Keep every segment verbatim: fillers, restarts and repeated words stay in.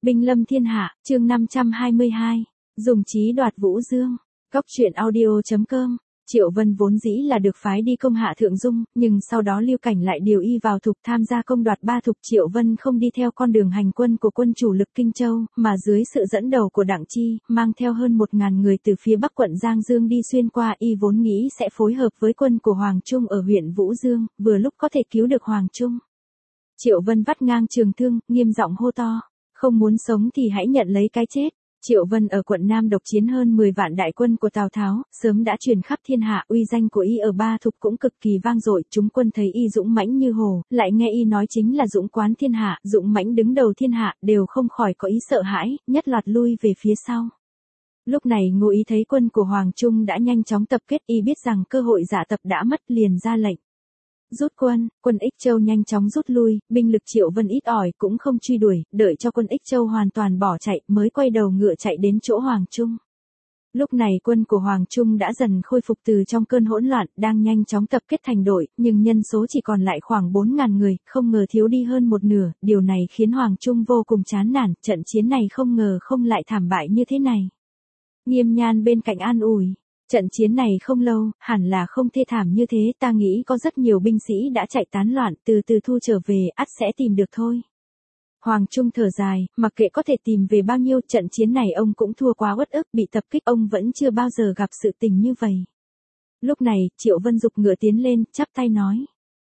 Binh lâm thiên hạ, chương năm trăm hai mươi hai, dùng trí đoạt Vũ Dương. Cóc truyện audio chấm com. Triệu Vân vốn dĩ là được phái đi công hạ Thượng Dung, nhưng sau đó Lưu Cảnh lại điều y vào thục tham gia công đoạt ba thục. Triệu Vân không đi theo con đường hành quân của quân chủ lực Kinh Châu, mà dưới sự dẫn đầu của Đặng Chi, mang theo hơn một ngàn người từ phía bắc quận Giang Dương đi xuyên qua. Y vốn nghĩ sẽ phối hợp với quân của Hoàng Trung ở huyện Vũ Dương, vừa lúc có thể cứu được Hoàng Trung. Triệu Vân vắt ngang trường thương, nghiêm giọng hô to, không muốn sống thì hãy nhận lấy cái chết. Triệu Vân ở quận Nam độc chiến hơn mười vạn đại quân của Tào Tháo, sớm đã truyền khắp thiên hạ. Uy danh của y ở ba thục cũng cực kỳ vang dội. Chúng quân thấy y dũng mãnh như hổ, lại nghe y nói chính là dũng quán thiên hạ, dũng mãnh đứng đầu thiên hạ, đều không khỏi có ý sợ hãi, nhất loạt lui về phía sau. Lúc này Ngô Ý thấy quân của Hoàng Trung đã nhanh chóng tập kết, y biết rằng cơ hội giả tập đã mất, liền ra lệnh rút quân. Quân Ích Châu nhanh chóng rút lui, binh lực Triệu Vân ít ỏi cũng không truy đuổi, đợi cho quân Ích Châu hoàn toàn bỏ chạy mới quay đầu ngựa chạy đến chỗ Hoàng Trung. Lúc này quân của Hoàng Trung đã dần khôi phục từ trong cơn hỗn loạn, đang nhanh chóng tập kết thành đội, nhưng nhân số chỉ còn lại khoảng bốn ngàn người, không ngờ thiếu đi hơn một nửa. Điều này khiến Hoàng Trung vô cùng chán nản, trận chiến này không ngờ không lại thảm bại như thế này. Nghiêm Nhan bên cạnh an ủi, trận chiến này không lâu, hẳn là không thê thảm như thế, ta nghĩ có rất nhiều binh sĩ đã chạy tán loạn, từ từ thu trở về, ắt sẽ tìm được thôi. Hoàng Trung thở dài, mặc kệ có thể tìm về bao nhiêu, trận chiến này ông cũng thua quá uất ức, bị tập kích ông vẫn chưa bao giờ gặp sự tình như vậy. Lúc này, Triệu Vân giục ngựa tiến lên, chắp tay nói,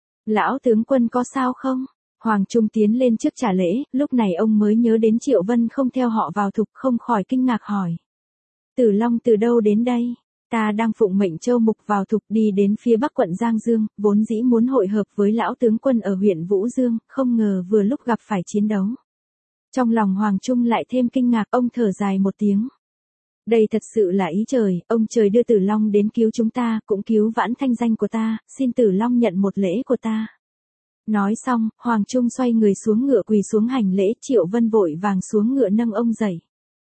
lão tướng quân có sao không? Hoàng Trung tiến lên trước trả lễ, lúc này ông mới nhớ đến Triệu Vân không theo họ vào thục, không khỏi kinh ngạc hỏi, Tử Long từ đâu đến đây? Ta đang phụng mệnh Châu Mục vào thục đi đến phía bắc quận Giang Dương, vốn dĩ muốn hội hợp với lão tướng quân ở huyện Vũ Dương, không ngờ vừa lúc gặp phải chiến đấu. Trong lòng Hoàng Trung lại thêm kinh ngạc, ông thở dài một tiếng. Đây thật sự là ý trời, ông trời đưa Tử Long đến cứu chúng ta, cũng cứu vãn thanh danh của ta, xin Tử Long nhận một lễ của ta. Nói xong, Hoàng Trung xoay người xuống ngựa quỳ xuống hành lễ. Triệu Vân vội vàng xuống ngựa nâng ông dậy.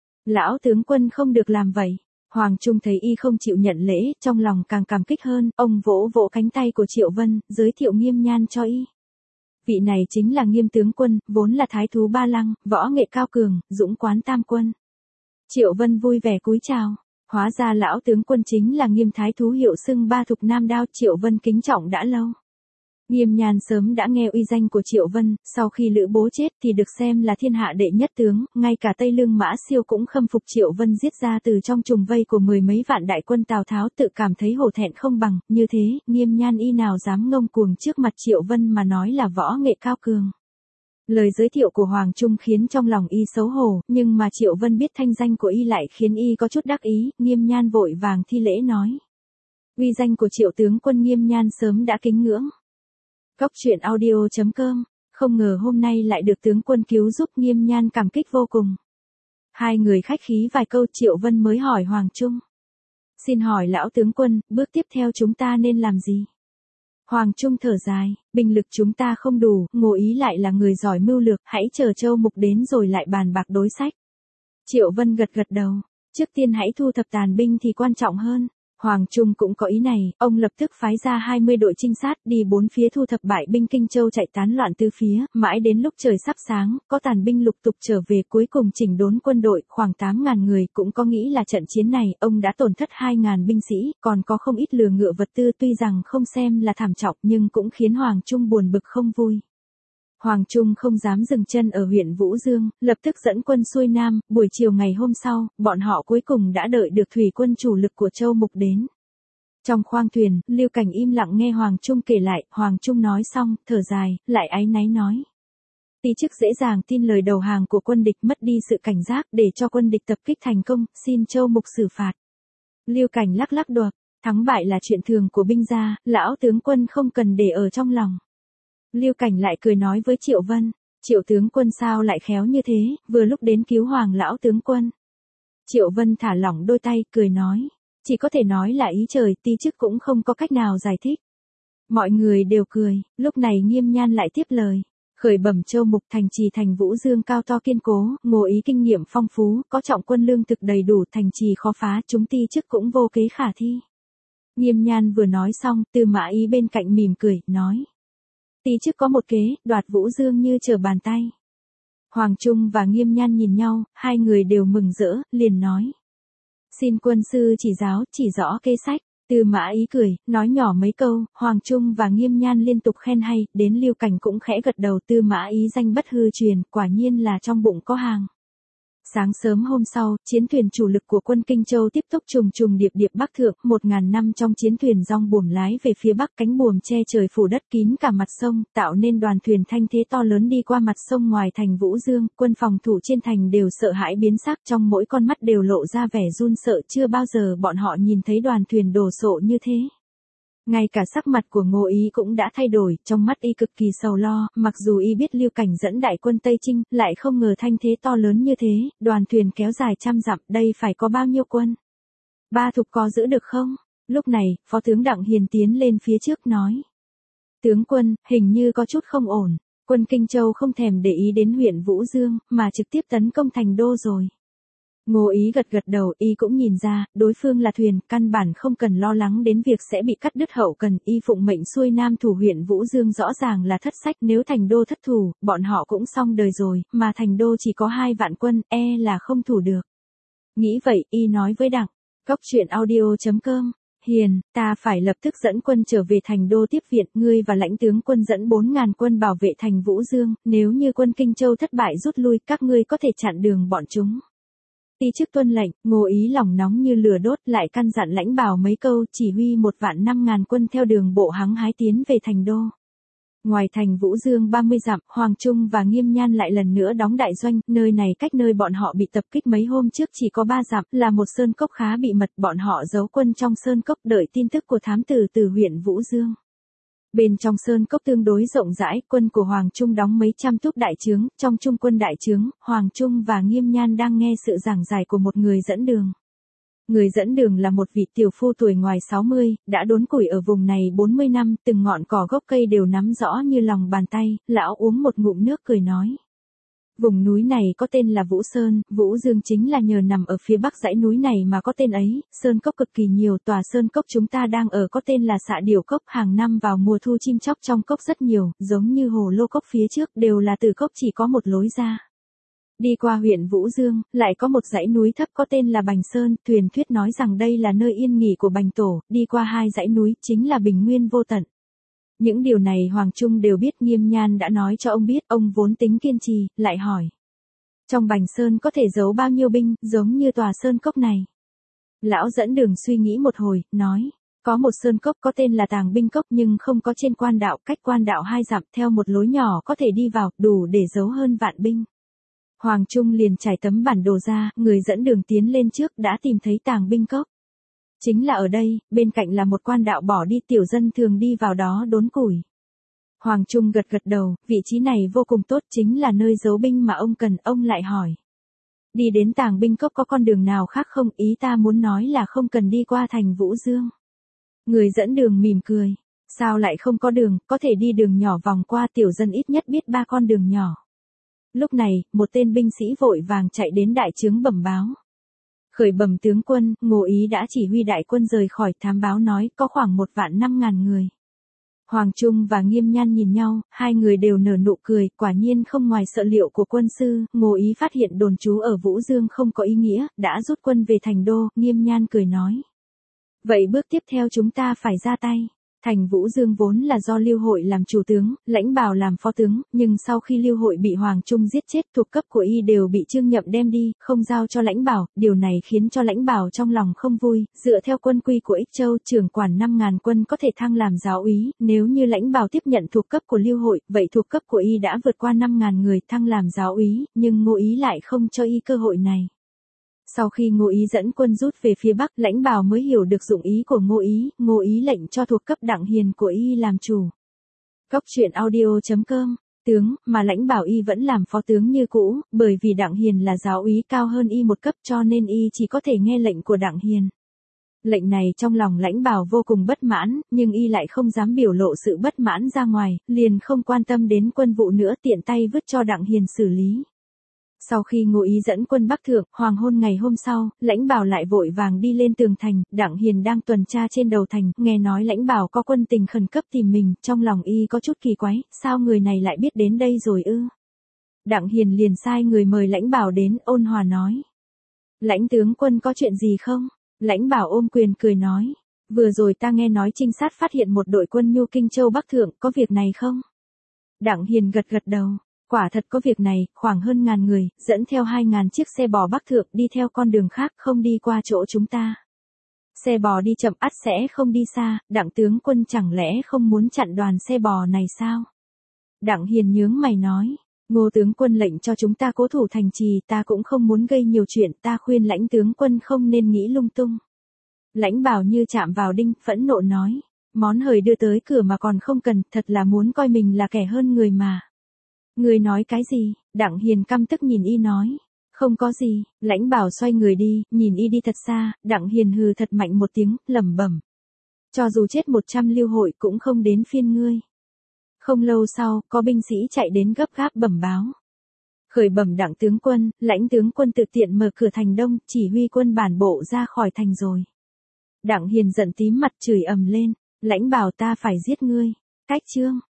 Lão tướng quân không được làm vậy. Hoàng Trung thấy y không chịu nhận lễ, trong lòng càng cảm kích hơn, ông vỗ vỗ cánh tay của Triệu Vân, giới thiệu Nghiêm Nhan cho y. Vị này chính là Nghiêm tướng quân, vốn là thái thú Ba Lăng, võ nghệ cao cường, dũng quán tam quân. Triệu Vân vui vẻ cúi chào, hóa ra lão tướng quân chính là Nghiêm thái thú hiệu xưng ba thục Nam Đao. Triệu Vân kính trọng đã lâu. Nghiêm Nhan sớm đã nghe uy danh của Triệu Vân, sau khi Lữ Bố chết thì được xem là thiên hạ đệ nhất tướng, ngay cả Tây Lương Mã Siêu cũng khâm phục Triệu Vân giết ra từ trong trùng vây của mười mấy vạn đại quân Tào Tháo, tự cảm thấy hổ thẹn không bằng. Như thế, Nghiêm Nhan y nào dám ngông cuồng trước mặt Triệu Vân mà nói là võ nghệ cao cường. Lời giới thiệu của Hoàng Trung khiến trong lòng y xấu hổ, nhưng mà Triệu Vân biết thanh danh của y lại khiến y có chút đắc ý. Nghiêm Nhan vội vàng thi lễ nói, uy danh của Triệu tướng quân Nghiêm Nhan sớm đã kính ngưỡng. Cóc truyện audio chấm com, không ngờ hôm nay lại được tướng quân cứu giúp. Nghiêm Nhan cảm kích vô cùng. Hai người khách khí vài câu, Triệu Vân mới hỏi Hoàng Trung, xin hỏi lão tướng quân, bước tiếp theo chúng ta nên làm gì? Hoàng Trung thở dài, binh lực chúng ta không đủ, Ngô Ý lại là người giỏi mưu lược, hãy chờ Châu Mục đến rồi lại bàn bạc đối sách. Triệu Vân gật gật đầu, trước tiên hãy thu thập tàn binh thì quan trọng hơn. Hoàng Trung cũng có ý này, ông lập tức phái ra hai mươi đội trinh sát đi bốn phía thu thập bại binh Kinh Châu chạy tán loạn từ phía, mãi đến lúc trời sắp sáng, có tàn binh lục tục trở về, cuối cùng chỉnh đốn quân đội, khoảng tám ngàn người. Cũng có nghĩ là trận chiến này, ông đã tổn thất hai ngàn binh sĩ, còn có không ít lừa ngựa vật tư, tuy rằng không xem là thảm trọng nhưng cũng khiến Hoàng Trung buồn bực không vui. Hoàng Trung không dám dừng chân ở huyện Vũ Dương, lập tức dẫn quân xuôi Nam. Buổi chiều ngày hôm sau, bọn họ cuối cùng đã đợi được thủy quân chủ lực của Châu Mục đến. Trong khoang thuyền, Lưu Cảnh im lặng nghe Hoàng Trung kể lại. Hoàng Trung nói xong, thở dài, lại áy náy nói, Ti chức dễ dàng tin lời đầu hàng của quân địch, mất đi sự cảnh giác, để cho quân địch tập kích thành công, xin Châu Mục xử phạt. Lưu Cảnh lắc lắc đầu, thắng bại là chuyện thường của binh gia, lão tướng quân không cần để ở trong lòng. Lưu Cảnh lại cười nói với Triệu Vân, Triệu tướng quân sao lại khéo như thế, vừa lúc đến cứu Hoàng lão tướng quân. Triệu Vân thả lỏng đôi tay, cười nói, chỉ có thể nói là ý trời, ti chức cũng không có cách nào giải thích. Mọi người đều cười, lúc này Nghiêm Nhan lại tiếp lời, khởi bẩm Châu Mục, thành trì thành Vũ Dương cao to kiên cố, Ngô Ý kinh nghiệm phong phú, có trọng quân lương thực đầy đủ, thành trì khó phá, chúng ti chức cũng vô kế khả thi. Nghiêm Nhan vừa nói xong, Tư Mã Ý bên cạnh mỉm cười, nói, ti chức có một kế, đoạt Vũ Dương như trở bàn tay. Hoàng Trung và Nghiêm Nhan nhìn nhau, hai người đều mừng rỡ, liền nói. Xin quân sư chỉ giáo, chỉ rõ kế sách. Tư Mã Ý cười, nói nhỏ mấy câu, Hoàng Trung và Nghiêm Nhan liên tục khen hay, đến Lưu Cảnh cũng khẽ gật đầu. Tư Mã Ý danh bất hư truyền, quả nhiên là trong bụng có hàng. Sáng sớm hôm sau, chiến thuyền chủ lực của quân Kinh Châu tiếp tục trùng trùng điệp điệp bắc thượng, một ngàn năm trong chiến thuyền rong buồm lái về phía bắc, cánh buồm che trời phủ đất kín cả mặt sông, tạo nên đoàn thuyền thanh thế to lớn đi qua mặt sông ngoài thành Vũ Dương, quân phòng thủ trên thành đều sợ hãi biến sắc, trong mỗi con mắt đều lộ ra vẻ run sợ, chưa bao giờ bọn họ nhìn thấy đoàn thuyền đồ sộ như thế. Ngay cả sắc mặt của Ngô Ý cũng đã thay đổi, trong mắt y cực kỳ sầu lo, mặc dù y biết Lưu Cảnh dẫn đại quân Tây Chinh, lại không ngờ thanh thế to lớn như thế, đoàn thuyền kéo dài trăm dặm, đây phải có bao nhiêu quân? Ba Thục có giữ được không? Lúc này, Phó tướng Đặng Hiền tiến lên phía trước nói. Tướng quân, hình như có chút không ổn, quân Kinh Châu không thèm để ý đến huyện Vũ Dương, mà trực tiếp tấn công thành đô rồi. Ngô Ý gật gật đầu, y cũng nhìn ra, đối phương là thuyền, căn bản không cần lo lắng đến việc sẽ bị cắt đứt hậu cần, y phụng mệnh xuôi nam thủ huyện Vũ Dương rõ ràng là thất sách, nếu thành đô thất thủ, bọn họ cũng xong đời rồi, mà thành đô chỉ có hai vạn quân, e là không thủ được. Nghĩ vậy, y nói với Đặng, Góc Truyện Audio chấm com, Hiền, ta phải lập tức dẫn quân trở về thành đô tiếp viện, ngươi và lãnh tướng quân dẫn bốn ngàn quân bảo vệ thành Vũ Dương, nếu như quân Kinh Châu thất bại rút lui, các ngươi có thể chặn đường bọn chúng. Ti chức tuân lệnh, Ngô Ý lòng nóng như lửa đốt, lại căn dặn Lãnh Bảo mấy câu, chỉ huy một vạn năm ngàn quân theo đường bộ hăng hái tiến về thành đô. Ngoài thành Vũ Dương ba mươi dặm, Hoàng Trung và Nghiêm Nhan lại lần nữa đóng đại doanh, nơi này cách nơi bọn họ bị tập kích mấy hôm trước chỉ có ba dặm, là một sơn cốc khá bị mật, bọn họ giấu quân trong sơn cốc đợi tin tức của thám tử từ huyện Vũ Dương. Bên trong sơn cốc tương đối rộng rãi, quân của Hoàng Trung đóng mấy trăm túc đại trướng, trong trung quân đại trướng, Hoàng Trung và Nghiêm Nhan đang nghe sự giảng giải của một người dẫn đường. Người dẫn đường là một vị tiểu phu tuổi ngoài sáu mươi, đã đốn củi ở vùng này bốn mươi năm, từng ngọn cỏ gốc cây đều nắm rõ như lòng bàn tay, lão uống một ngụm nước cười nói. Vùng núi này có tên là Vũ Sơn, Vũ Dương chính là nhờ nằm ở phía bắc dãy núi này mà có tên ấy, sơn cốc cực kỳ nhiều, tòa sơn cốc chúng ta đang ở có tên là Xạ Điểu Cốc, hàng năm vào mùa thu chim chóc trong cốc rất nhiều, giống như hồ lô cốc phía trước đều là từ cốc chỉ có một lối ra. Đi qua huyện Vũ Dương, lại có một dãy núi thấp có tên là Bành Sơn, truyền thuyết nói rằng đây là nơi yên nghỉ của Bành Tổ, đi qua hai dãy núi chính là Bình Nguyên vô tận. Những điều này Hoàng Trung đều biết, Nghiêm Nhan đã nói cho ông biết, ông vốn tính kiên trì, lại hỏi. Trong Bành Sơn có thể giấu bao nhiêu binh, giống như tòa sơn cốc này? Lão dẫn đường suy nghĩ một hồi, nói, có một sơn cốc có tên là Tàng Binh Cốc nhưng không có trên quan đạo, cách quan đạo hai dặm, theo một lối nhỏ có thể đi vào, đủ để giấu hơn vạn binh. Hoàng Trung liền trải tấm bản đồ ra, người dẫn đường tiến lên trước đã tìm thấy Tàng Binh Cốc. Chính là ở đây, bên cạnh là một quan đạo bỏ đi, tiểu dân thường đi vào đó đốn củi. Hoàng Trung gật gật đầu, vị trí này vô cùng tốt, chính là nơi giấu binh mà ông cần, ông lại hỏi. Đi đến Tàng Binh Cốc có con đường nào khác không, ý ta muốn nói là không cần đi qua thành Vũ Dương. Người dẫn đường mỉm cười, sao lại không có đường, có thể đi đường nhỏ vòng qua, tiểu dân ít nhất biết ba con đường nhỏ. Lúc này, một tên binh sĩ vội vàng chạy đến đại trướng bẩm báo. Khởi bẩm tướng quân, Ngô Ý đã chỉ huy đại quân rời khỏi, thám báo nói có khoảng một vạn năm ngàn người. Hoàng Trung và Nghiêm Nhan nhìn nhau, hai người đều nở nụ cười, quả nhiên không ngoài sợ liệu của quân sư, Ngô Ý phát hiện đồn trú ở Vũ Dương không có ý nghĩa, đã rút quân về thành đô, Nghiêm Nhan cười nói. Vậy bước tiếp theo chúng ta phải ra tay. Thành Vũ Dương vốn là do Lưu Hội làm chủ tướng, Lãnh Bảo làm phó tướng, nhưng sau khi Lưu Hội bị Hoàng Trung giết chết, thuộc cấp của y đều bị Trương Nhậm đem đi, không giao cho Lãnh Bảo, điều này khiến cho Lãnh Bảo trong lòng không vui, dựa theo quân quy của Ích Châu, trưởng quản năm ngàn quân có thể thăng làm giáo úy, nếu như Lãnh Bảo tiếp nhận thuộc cấp của Lưu Hội, vậy thuộc cấp của y đã vượt qua năm ngàn người thăng làm giáo úy, nhưng Ngô Ý lại không cho y cơ hội này. Sau khi Ngô Ý dẫn quân rút về phía Bắc, Lãnh Bảo mới hiểu được dụng ý của Ngô Ý, Ngô Ý lệnh cho thuộc cấp Đặng Hiền của y làm chủ. Góc Truyện Audio chấm com, tướng, mà Lãnh Bảo y vẫn làm phó tướng như cũ, bởi vì Đặng Hiền là giáo úy cao hơn y một cấp cho nên y chỉ có thể nghe lệnh của Đặng Hiền. Lệnh này trong lòng Lãnh Bảo vô cùng bất mãn, nhưng y lại không dám biểu lộ sự bất mãn ra ngoài, liền không quan tâm đến quân vụ nữa, tiện tay vứt cho Đặng Hiền xử lý. Sau khi Ngô Ý dẫn quân Bắc thượng, hoàng hôn ngày hôm sau, Lãnh Bảo lại vội vàng đi lên tường thành, Đặng Hiền đang tuần tra trên đầu thành, nghe nói Lãnh Bảo có quân tình khẩn cấp tìm mình, trong lòng y có chút kỳ quái, sao người này lại biết đến đây rồi ư? Đặng Hiền liền sai người mời Lãnh Bảo đến, ôn hòa nói. Lãnh tướng quân có chuyện gì không? Lãnh Bảo ôm quyền cười nói. Vừa rồi ta nghe nói trinh sát phát hiện một đội quân Nhu Kinh Châu Bắc Thượng, có việc này không? Đặng Hiền gật gật đầu. Quả thật có việc này, khoảng hơn ngàn người, dẫn theo hai ngàn chiếc xe bò Bắc Thượng đi theo con đường khác không đi qua chỗ chúng ta. Xe bò đi chậm ắt sẽ không đi xa, Đặng tướng quân chẳng lẽ không muốn chặn đoàn xe bò này sao? Đặng Hiền nhướng mày nói. Ngô tướng quân lệnh cho chúng ta cố thủ thành trì, ta cũng không muốn gây nhiều chuyện, ta khuyên Lãnh tướng quân không nên nghĩ lung tung. Lãnh Bảo như chạm vào đinh, phẫn nộ nói. Món hời đưa tới cửa mà còn không cần, thật là muốn coi mình là kẻ hơn người mà. Người nói cái gì? Đặng Hiền căm tức nhìn y nói. Không có gì. Lãnh Bảo xoay người đi, nhìn y đi thật xa, Đặng Hiền hừ thật mạnh một tiếng, lẩm bẩm. Cho dù chết một trăm lưu hội cũng không đến phiên ngươi. Không lâu sau, có binh sĩ chạy đến gấp gáp bẩm báo. Khởi bẩm Đặng tướng quân, Lãnh tướng quân tự tiện mở cửa thành đông, chỉ huy quân bản bộ ra khỏi thành rồi. Đặng Hiền giận tím mặt chửi ầm lên. Lãnh Bảo ta phải giết ngươi. Cách chương.